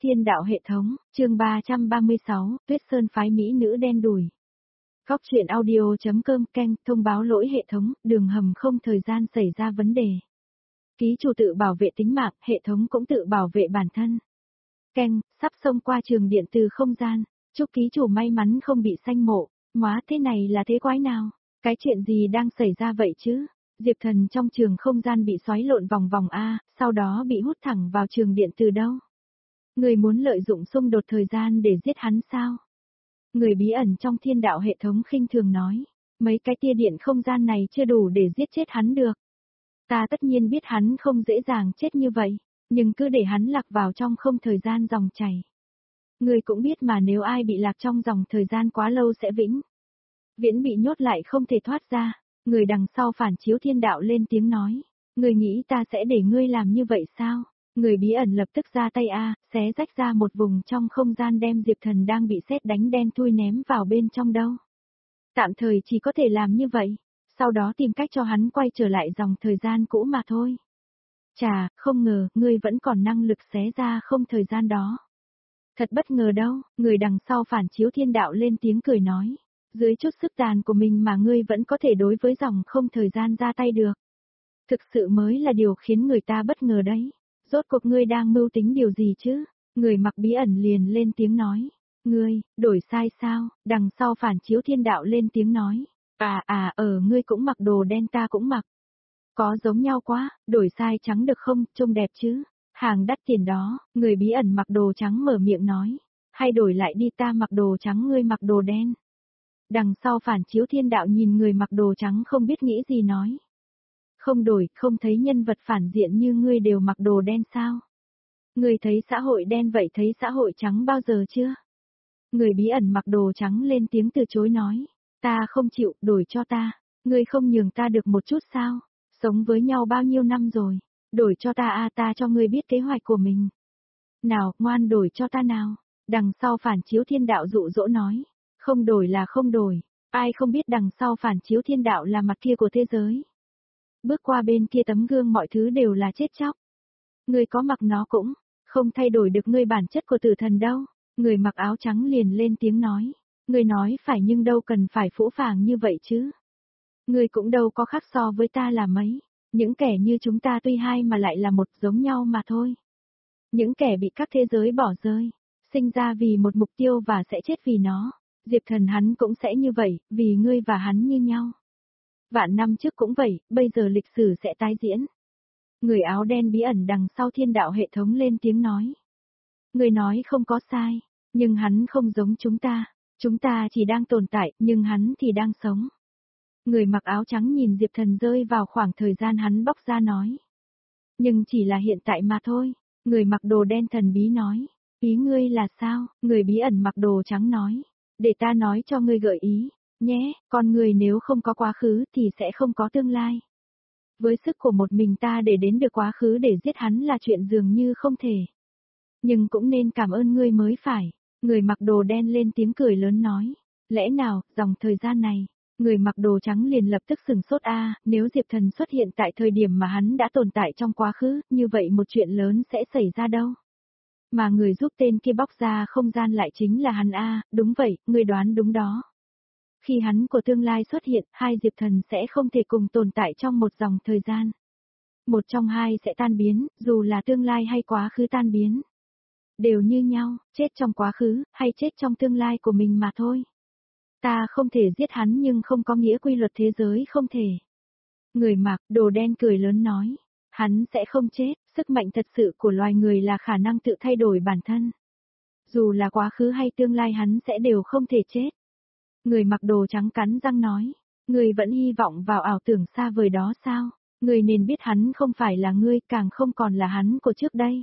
Thiên đạo hệ thống, chương 336, Tuyết Sơn phái mỹ nữ đen đủi. Góc truyện audio.com kênh, thông báo lỗi hệ thống, đường hầm không thời gian xảy ra vấn đề. Ký chủ tự bảo vệ tính mạng, hệ thống cũng tự bảo vệ bản thân. Kênh, sắp xông qua trường điện từ không gian, chúc ký chủ may mắn không bị sanh mộ, hóa thế này là thế quái nào? Cái chuyện gì đang xảy ra vậy chứ? Diệp Thần trong trường không gian bị xoáy lộn vòng vòng A, sau đó bị hút thẳng vào trường điện từ đâu? Người muốn lợi dụng xung đột thời gian để giết hắn sao? Người bí ẩn trong thiên đạo hệ thống khinh thường nói, mấy cái tia điện không gian này chưa đủ để giết chết hắn được. Ta tất nhiên biết hắn không dễ dàng chết như vậy, nhưng cứ để hắn lạc vào trong không thời gian dòng chảy. Người cũng biết mà nếu ai bị lạc trong dòng thời gian quá lâu sẽ viễn bị nhốt lại không thể thoát ra. Người đằng sau phản chiếu thiên đạo lên tiếng nói, người nghĩ ta sẽ để ngươi làm như vậy sao? Người bí ẩn lập tức ra tay xé rách ra một vùng trong không gian đem Diệp Thần đang bị sét đánh đen thui ném vào bên trong đâu. Tạm thời chỉ có thể làm như vậy, sau đó tìm cách cho hắn quay trở lại dòng thời gian cũ mà thôi. Chà, không ngờ, ngươi vẫn còn năng lực xé ra không thời gian đó. Thật bất ngờ đâu, người đằng sau phản chiếu thiên đạo lên tiếng cười nói. Dưới chút sức tàn của mình mà ngươi vẫn có thể đối với dòng không thời gian ra tay được. Thực sự mới là điều khiến người ta bất ngờ đấy. Rốt cuộc ngươi đang mưu tính điều gì chứ? Người mặc bí ẩn liền lên tiếng nói. Ngươi, đổi sai sao? Đằng sau phản chiếu thiên đạo lên tiếng nói. Ngươi cũng mặc đồ đen ta cũng mặc. Có giống nhau quá, đổi sai trắng được không, trông đẹp chứ? Hàng đắt tiền đó, người bí ẩn mặc đồ trắng mở miệng nói. Hay đổi lại đi ta mặc đồ trắng ngươi mặc đồ đen. Đằng sau phản chiếu thiên đạo nhìn người mặc đồ trắng không biết nghĩ gì nói. Không đổi, không thấy nhân vật phản diện như ngươi đều mặc đồ đen sao? Ngươi thấy xã hội đen vậy thấy xã hội trắng bao giờ chưa? Người bí ẩn mặc đồ trắng lên tiếng từ chối nói. Ta không chịu, đổi cho ta. Ngươi không nhường ta được một chút sao? Sống với nhau bao nhiêu năm rồi? Đổi cho ta ta cho ngươi biết kế hoạch của mình. Nào, ngoan đổi cho ta nào. Đằng sau phản chiếu thiên đạo dụ dỗ nói. Không đổi là không đổi, ai không biết đằng sau phản chiếu thiên đạo là mặt kia của thế giới. Bước qua bên kia tấm gương mọi thứ đều là chết chóc. Người có mặc nó cũng không thay đổi được ngươi bản chất của tử thần đâu. Người mặc áo trắng liền lên tiếng nói. Người nói phải nhưng đâu cần phải phũ phàng như vậy chứ. Người cũng đâu có khác so với ta là mấy. Những kẻ như chúng ta tuy hai mà lại là một giống nhau mà thôi. Những kẻ bị các thế giới bỏ rơi, sinh ra vì một mục tiêu và sẽ chết vì nó. Diệp Thần hắn cũng sẽ như vậy, vì ngươi và hắn như nhau. Vạn năm trước cũng vậy, bây giờ lịch sử sẽ tái diễn. Người áo đen bí ẩn đằng sau thiên đạo hệ thống lên tiếng nói. Người nói không có sai, nhưng hắn không giống chúng ta chỉ đang tồn tại, nhưng hắn thì đang sống. Người mặc áo trắng nhìn Diệp Thần rơi vào khoảng thời gian hắn bóc ra nói. Nhưng chỉ là hiện tại mà thôi, người mặc đồ đen thần bí nói. Ý ngươi là sao? Người bí ẩn mặc đồ trắng nói. Để ta nói cho ngươi gợi ý, nhé, con người nếu không có quá khứ thì sẽ không có tương lai. Với sức của một mình ta để đến được quá khứ để giết hắn là chuyện dường như không thể. Nhưng cũng nên cảm ơn ngươi mới phải. Người mặc đồ đen lên tiếng cười lớn nói. Lẽ nào, dòng thời gian này, người mặc đồ trắng liền lập tức sửng sốt nếu Diệp Thần xuất hiện tại thời điểm mà hắn đã tồn tại trong quá khứ, như vậy một chuyện lớn sẽ xảy ra đâu. Mà người giúp tên kia bóc ra không gian lại chính là hắn đúng vậy, người đoán đúng đó. Khi hắn của tương lai xuất hiện, hai Diệp Thần sẽ không thể cùng tồn tại trong một dòng thời gian. Một trong hai sẽ tan biến, dù là tương lai hay quá khứ tan biến. Đều như nhau, chết trong quá khứ, hay chết trong tương lai của mình mà thôi. Ta không thể giết hắn nhưng không có nghĩa quy luật thế giới không thể. Người mặc đồ đen cười lớn nói. Hắn sẽ không chết, sức mạnh thật sự của loài người là khả năng tự thay đổi bản thân. Dù là quá khứ hay tương lai hắn sẽ đều không thể chết. Người mặc đồ trắng cắn răng nói, người vẫn hy vọng vào ảo tưởng xa vời đó sao? Người nên biết hắn không phải là ngươi, càng không còn là hắn của trước đây.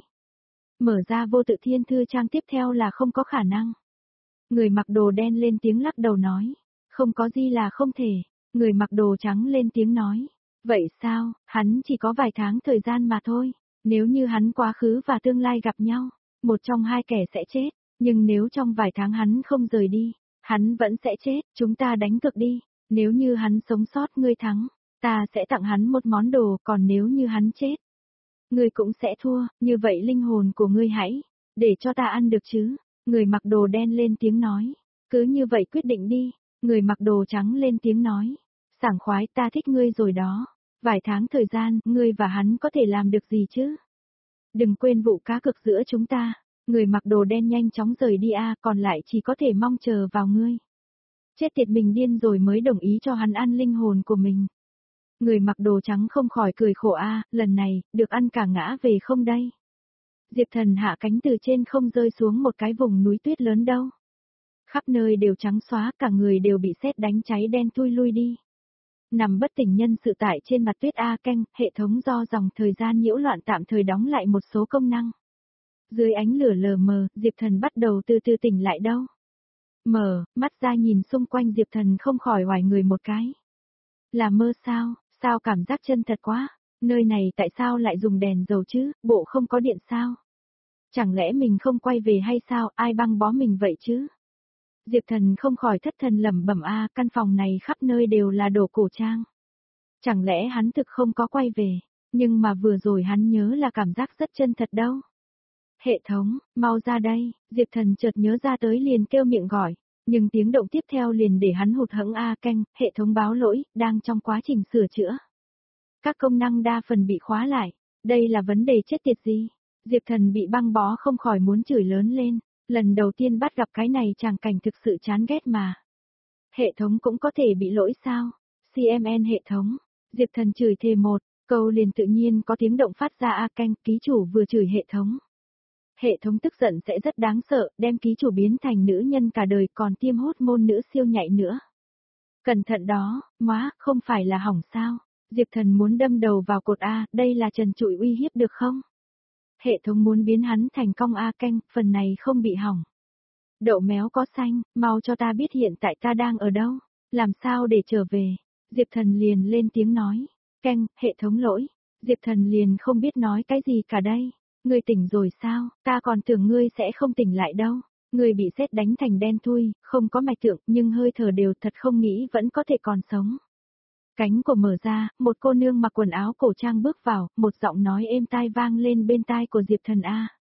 Mở ra vô tự thiên thư trang tiếp theo là không có khả năng. Người mặc đồ đen lên tiếng lắc đầu nói, không có gì là không thể. Người mặc đồ trắng lên tiếng nói. Vậy sao, hắn chỉ có vài tháng thời gian mà thôi. Nếu như hắn quá khứ và tương lai gặp nhau, một trong hai kẻ sẽ chết. Nhưng nếu trong vài tháng hắn không rời đi, hắn vẫn sẽ chết. Chúng ta đánh cược đi. Nếu như hắn sống sót ngươi thắng, ta sẽ tặng hắn một món đồ. Còn nếu như hắn chết, ngươi cũng sẽ thua. Như vậy linh hồn của ngươi hãy Để cho ta ăn được chứ? Người mặc đồ đen lên tiếng nói. Cứ như vậy quyết định đi. Người mặc đồ trắng lên tiếng nói. Sảng khoái, ta thích ngươi rồi đó. Vài tháng thời gian, ngươi và hắn có thể làm được gì chứ? Đừng quên vụ cá cược giữa chúng ta. Người mặc đồ đen nhanh chóng rời đi còn lại chỉ có thể mong chờ vào ngươi. Chết tiệt, mình điên rồi mới đồng ý cho hắn ăn linh hồn của mình. Người mặc đồ trắng không khỏi cười khổ lần này, được ăn cả ngã về không đây? Diệp Thần hạ cánh từ trên không rơi xuống một cái vùng núi tuyết lớn đâu. Khắp nơi đều trắng xóa, cả người đều bị sét đánh cháy đen thui lui đi. Nằm bất tỉnh nhân sự tại trên mặt tuyết hệ thống do dòng thời gian nhiễu loạn tạm thời đóng lại một số công năng. Dưới ánh lửa lờ mờ, Diệp Thần bắt đầu từ từ tỉnh lại đâu. Mở mắt ra nhìn xung quanh, Diệp Thần không khỏi hoài người một cái. Là mơ sao, sao cảm giác chân thật quá, nơi này tại sao lại dùng đèn dầu chứ, bộ không có điện sao? Chẳng lẽ mình không quay về hay sao, ai băng bó mình vậy chứ? Diệp Thần không khỏi thất thần lẩm bẩm căn phòng này khắp nơi đều là đồ cổ trang. Chẳng lẽ hắn thực không có quay về, nhưng mà vừa rồi hắn nhớ là cảm giác rất chân thật đâu. Hệ thống, mau ra đây, Diệp Thần chợt nhớ ra tới liền kêu miệng gọi, nhưng tiếng động tiếp theo liền để hắn hụt hẫng hệ thống báo lỗi, đang trong quá trình sửa chữa. Các công năng đa phần bị khóa lại, đây là vấn đề chết tiệt gì? Diệp Thần bị băng bó không khỏi muốn chửi lớn lên, lần đầu tiên bắt gặp cái này tràng cảnh thực sự chán ghét mà. Hệ thống cũng có thể bị lỗi sao? CMN hệ thống, Diệp Thần chửi thề một câu liền tự nhiên có tiếng động phát ra ký chủ vừa chửi hệ thống. Hệ thống tức giận sẽ rất đáng sợ, đem ký chủ biến thành nữ nhân cả đời còn tiêm hốt môn nữ siêu nhạy nữa. Cẩn thận đó, không phải là hỏng sao? Diệp Thần muốn đâm đầu vào cột đây là trần trụi uy hiếp được không? Hệ thống muốn biến hắn thành cong phần này không bị hỏng. Đậu méo có xanh, mau cho ta biết hiện tại ta đang ở đâu, làm sao để trở về? Diệp Thần liền lên tiếng nói. Hệ thống lỗi. Diệp Thần liền không biết nói cái gì cả đây. Ngươi tỉnh rồi sao, ta còn tưởng ngươi sẽ không tỉnh lại đâu. Ngươi bị sét đánh thành đen thui, không có mạch tượng nhưng hơi thở đều, thật không nghĩ vẫn có thể còn sống. Cánh cổ mở ra, một cô nương mặc quần áo cổ trang bước vào, một giọng nói êm tai vang lên bên tai của Diệp Thần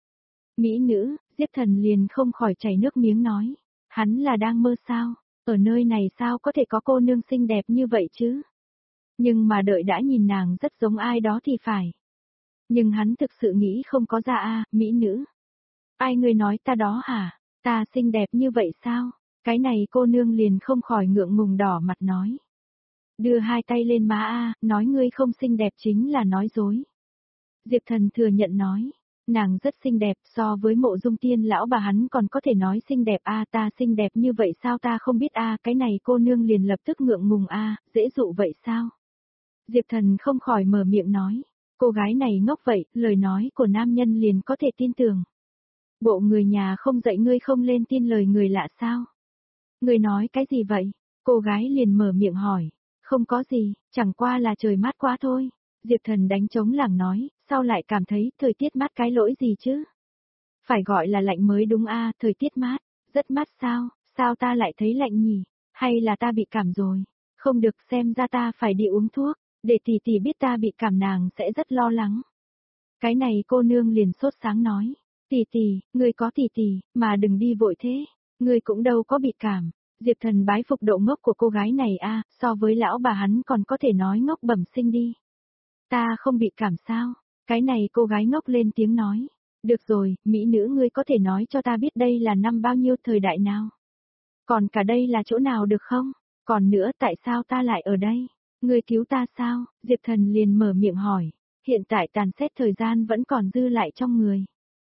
Mỹ nữ, Diệp Thần liền không khỏi chảy nước miếng nói. Hắn là đang mơ sao, ở nơi này sao có thể có cô nương xinh đẹp như vậy chứ? Nhưng mà đợi đã nhìn nàng rất giống ai đó thì phải. Nhưng hắn thực sự nghĩ không có ra mỹ nữ. Ai ngươi nói ta đó hả? Ta xinh đẹp như vậy sao? Cái này cô nương liền không khỏi ngượng ngùng đỏ mặt nói. Đưa hai tay lên má nói ngươi không xinh đẹp chính là nói dối. Diệp Thần thừa nhận nói. Nàng rất xinh đẹp, so với Mộ Dung Tiên lão bà hắn còn có thể nói xinh đẹp ta xinh đẹp như vậy sao ta không biết cái này cô nương liền lập tức ngượng ngùng dễ dụ vậy sao? Diệp Thần không khỏi mở miệng nói. Cô gái này ngốc vậy, lời nói của nam nhân liền có thể tin tưởng. Bộ người nhà không dạy ngươi không lên tin lời người lạ sao? Ngươi nói cái gì vậy? Cô gái liền mở miệng hỏi. Không có gì, chẳng qua là trời mát quá thôi. Diệp Thần đánh trống lảng nói, sao lại cảm thấy thời tiết mát cái lỗi gì chứ? Phải gọi là lạnh mới đúng thời tiết mát, rất mát sao, sao ta lại thấy lạnh nhỉ? Hay là ta bị cảm rồi? Không được, xem ra ta phải đi uống thuốc, để tỷ tỷ biết ta bị cảm nàng sẽ rất lo lắng. Cái này cô nương liền sốt sáng nói, tỷ tỷ, ngươi có tỷ tỷ, mà đừng đi vội thế, ngươi cũng đâu có bị cảm. Diệp Thần bái phục độ ngốc của cô gái này so với lão bà hắn còn có thể nói ngốc bẩm sinh đi. Ta không bị cảm sao? Cái này cô gái ngốc lên tiếng nói. Được rồi, mỹ nữ ngươi có thể nói cho ta biết đây là năm bao nhiêu thời đại nào? Còn cả đây là chỗ nào được không? Còn nữa tại sao ta lại ở đây? Ngươi cứu ta sao? Diệp Thần liền mở miệng hỏi. Hiện tại tàn xét thời gian vẫn còn dư lại trong người.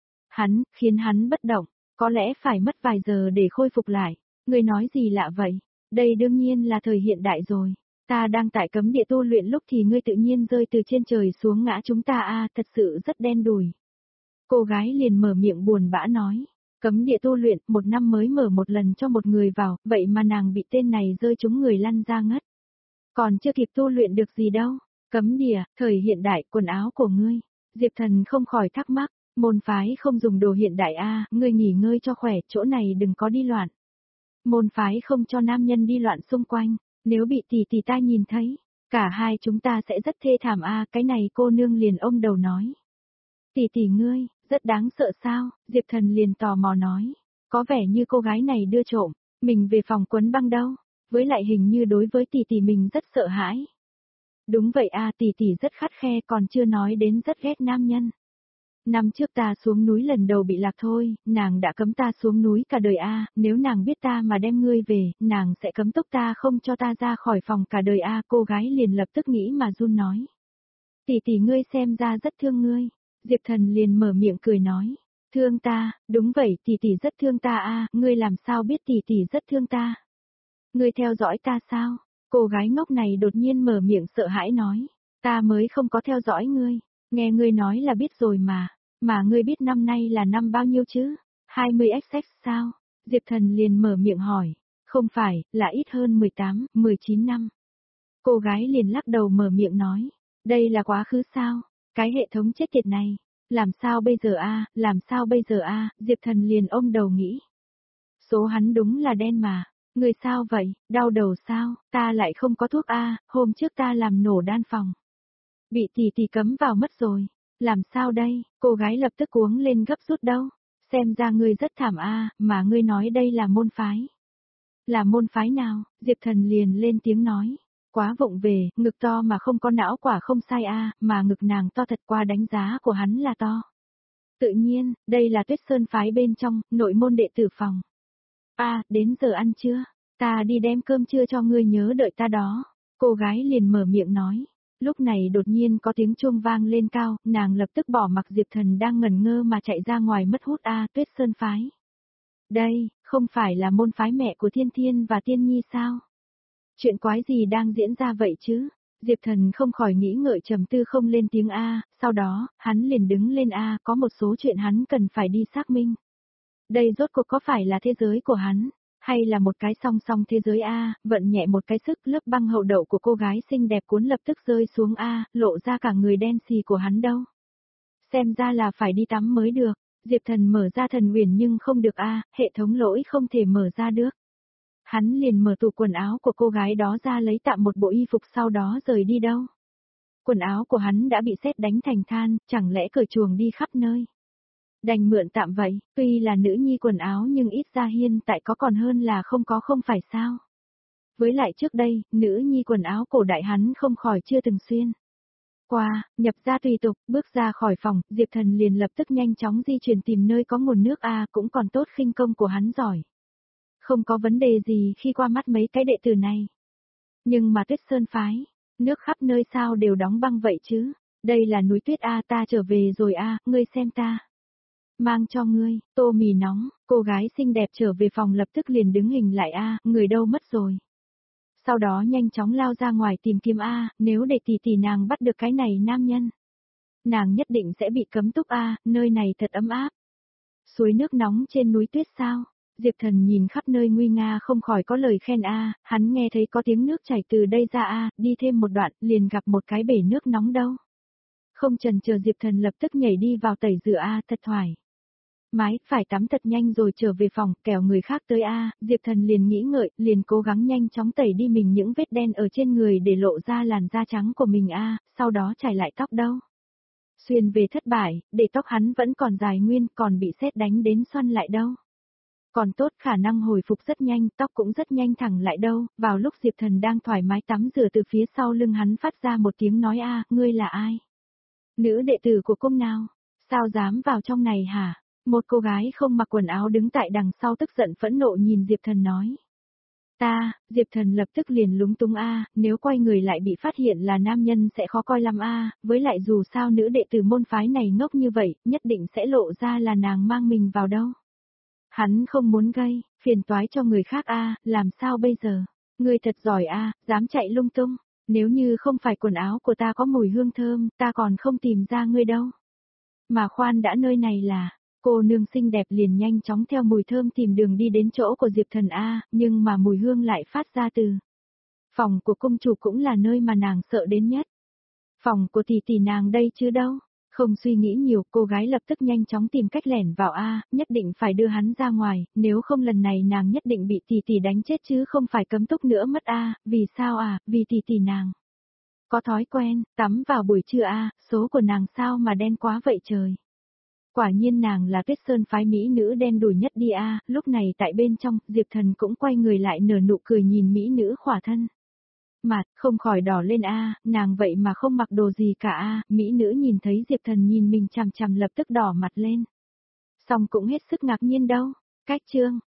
Khiến hắn bất động, có lẽ phải mất vài giờ để khôi phục lại. Ngươi nói gì lạ vậy? Đây đương nhiên là thời hiện đại rồi. Ta đang tại cấm địa tu luyện lúc thì ngươi tự nhiên rơi từ trên trời xuống ngã chúng ta thật sự rất đen đủi. Cô gái liền mở miệng buồn bã nói. Cấm địa tu luyện, một năm mới mở một lần cho một người vào, vậy mà nàng bị tên này rơi trúng người lăn ra ngất. Còn chưa kịp tu luyện được gì đâu. Cấm địa, thời hiện đại, quần áo của ngươi. Diệp Thần không khỏi thắc mắc, môn phái không dùng đồ hiện đại ngươi nghỉ ngơi cho khỏe, chỗ này đừng có đi loạn. Môn phái không cho nam nhân đi loạn xung quanh, nếu bị tỷ ta nhìn thấy, cả hai chúng ta sẽ rất thê thảm cái này cô nương liền ôm đầu nói. Tỷ ngươi, Rất đáng sợ sao? Diệp Thần liền tò mò nói. Có vẻ như cô gái này đưa trộm, mình về phòng quấn băng đâu. Với lại hình như đối với tỷ tỷ mình rất sợ hãi. Đúng vậy a, tỷ tỷ rất khắt khe, còn chưa nói đến rất ghét nam nhân. Năm trước ta xuống núi lần đầu bị lạc thôi, nàng đã cấm ta xuống núi cả đời a, nếu nàng biết ta mà đem ngươi về, nàng sẽ cấm túc ta không cho ta ra khỏi phòng cả đời a. Cô gái liền lập tức nghĩ mà run nói. Tỷ tỷ ngươi xem ra rất thương ngươi. Diệp Thần liền mở miệng cười nói. Thương ta, đúng vậy, tỷ tỷ rất thương ta a, ngươi làm sao biết tỷ tỷ rất thương ta? Ngươi theo dõi ta sao? Cô gái ngốc này đột nhiên mở miệng sợ hãi nói. Ta mới không có theo dõi ngươi, nghe ngươi nói là biết rồi mà ngươi biết năm nay là năm bao nhiêu chứ? 20XX sao? Diệp Thần liền mở miệng hỏi. Không phải, là ít hơn 18, 19 năm. Cô gái liền lắc đầu mở miệng nói. Đây là quá khứ sao? Cái hệ thống chết tiệt này. Làm sao bây giờ a? Làm sao bây giờ a? Diệp Thần liền ôm đầu nghĩ. Số hắn đúng là đen mà. Người sao vậy, đau đầu sao, ta lại không có thuốc a, hôm trước ta làm nổ đan phòng. Bị tỷ tỷ cấm vào mất rồi. Làm sao đây, cô gái lập tức cuống lên gấp rút đâu. Xem ra ngươi rất thảm a, mà ngươi nói đây là môn phái. Là môn phái nào, Diệp Thần liền lên tiếng nói. Quá vụng về, ngực to mà không có não quả không sai a, mà ngực nàng to thật, qua đánh giá của hắn là to. Tự nhiên, đây là Tuyết Sơn phái bên trong, nội môn đệ tử phòng. Đến giờ ăn trưa, ta đi đem cơm trưa cho ngươi, nhớ đợi ta đó. Cô gái liền mở miệng nói. Lúc này đột nhiên có tiếng chuông vang lên cao, nàng lập tức bỏ mặc Diệp Thần đang ngẩn ngơ mà chạy ra ngoài mất hút Tuyết Sơn phái. Đây, không phải là môn phái mẹ của Thiên Thiên và Tiên Nhi sao? Chuyện quái gì đang diễn ra vậy chứ? Diệp Thần không khỏi nghĩ ngợi trầm tư không lên tiếng sau đó, hắn liền đứng lên có một số chuyện hắn cần phải đi xác minh. Đây rốt cuộc có phải là thế giới của hắn, hay là một cái song song thế giới vận nhẹ một cái sức, lớp băng hậu đậu của cô gái xinh đẹp cuốn lập tức rơi xuống lộ ra cả người đen xì của hắn đâu. Xem ra là phải đi tắm mới được. Diệp Thần mở ra thần huyền nhưng không được hệ thống lỗi không thể mở ra được. Hắn liền mở tủ quần áo của cô gái đó ra lấy tạm một bộ y phục, sau đó rời đi đâu. Quần áo của hắn đã bị sét đánh thành than, chẳng lẽ cởi chuồng đi khắp nơi. Đành mượn tạm vậy, tuy là nữ nhi quần áo nhưng ít ra hiện tại có còn hơn là không có, không phải sao. Với lại trước đây, nữ nhi quần áo cổ đại hắn không khỏi chưa từng xuyên. Qua, nhập ra tùy tục, bước ra khỏi phòng, Diệp Thần liền lập tức nhanh chóng di chuyển tìm nơi có nguồn nước cũng còn tốt khinh công của hắn giỏi. Không có vấn đề gì khi qua mắt mấy cái đệ tử này. Nhưng mà Tuyết Sơn phái, nước khắp nơi sao đều đóng băng vậy chứ? Đây là núi tuyết ta trở về rồi ngươi xem ta. Mang cho ngươi, tô mì nóng, cô gái xinh đẹp trở về phòng lập tức liền đứng hình lại người đâu mất rồi. Sau đó nhanh chóng lao ra ngoài tìm kiếm nếu để tỷ nàng bắt được cái này nam nhân. Nàng nhất định sẽ bị cấm túc nơi này thật ấm áp. Suối nước nóng trên núi tuyết sao? Diệp Thần nhìn khắp nơi nguy nga không khỏi có lời khen hắn nghe thấy có tiếng nước chảy từ đây ra đi thêm một đoạn liền gặp một cái bể nước nóng đâu. Không chần chờ Diệp Thần lập tức nhảy đi vào tẩy rửa thật thoải mái, phải tắm thật nhanh rồi trở về phòng, kẻo người khác tới Diệp Thần liền nghĩ ngợi, liền cố gắng nhanh chóng tẩy đi mình những vết đen ở trên người để lộ ra làn da trắng của mình sau đó chải lại tóc đâu. Xuyên về thất bại, để tóc hắn vẫn còn dài nguyên, còn bị sét đánh đến xoăn lại đâu. Còn tốt khả năng hồi phục rất nhanh, tóc cũng rất nhanh thẳng lại đâu, vào lúc Diệp Thần đang thoải mái tắm rửa từ phía sau lưng hắn phát ra một tiếng nói ngươi là ai? Nữ đệ tử của cung nào? Sao dám vào trong này hả? Một cô gái không mặc quần áo đứng tại đằng sau tức giận phẫn nộ nhìn Diệp Thần nói. Diệp Thần lập tức liền lúng túng nếu quay người lại bị phát hiện là nam nhân sẽ khó coi lắm với lại dù sao nữ đệ tử môn phái này ngốc như vậy, nhất định sẽ lộ ra là nàng mang mình vào đâu. Hắn không muốn gây phiền toái cho người khác làm sao bây giờ? Ngươi thật giỏi dám chạy lung tung, nếu như không phải quần áo của ta có mùi hương thơm, ta còn không tìm ra ngươi đâu. Mà khoan đã, nơi này là, cô nương xinh đẹp liền nhanh chóng theo mùi thơm tìm đường đi đến chỗ của Diệp Thần nhưng mà mùi hương lại phát ra từ phòng của cung chủ, cũng là nơi mà nàng sợ đến nhất. Phòng của tỷ nàng đây chứ đâu. Không suy nghĩ nhiều, cô gái lập tức nhanh chóng tìm cách lẻn vào nhất định phải đưa hắn ra ngoài, nếu không lần này nàng nhất định bị tỷ đánh chết chứ không phải cấm túc nữa mất vì sao vì tỷ nàng có thói quen tắm vào buổi trưa số của nàng sao mà đen quá vậy trời. Quả nhiên nàng là Tuyết Sơn phái mỹ nữ đen đủi nhất đi a. Lúc này tại bên trong, Diệp Thần cũng quay người lại nở nụ cười nhìn mỹ nữ khỏa thân. Mặt không khỏi đỏ lên a, nàng vậy mà không mặc đồ gì cả a. Mỹ nữ nhìn thấy Diệp Thần nhìn mình chằm chằm lập tức đỏ mặt lên. Xong cũng hết sức ngạc nhiên đâu. Cách chương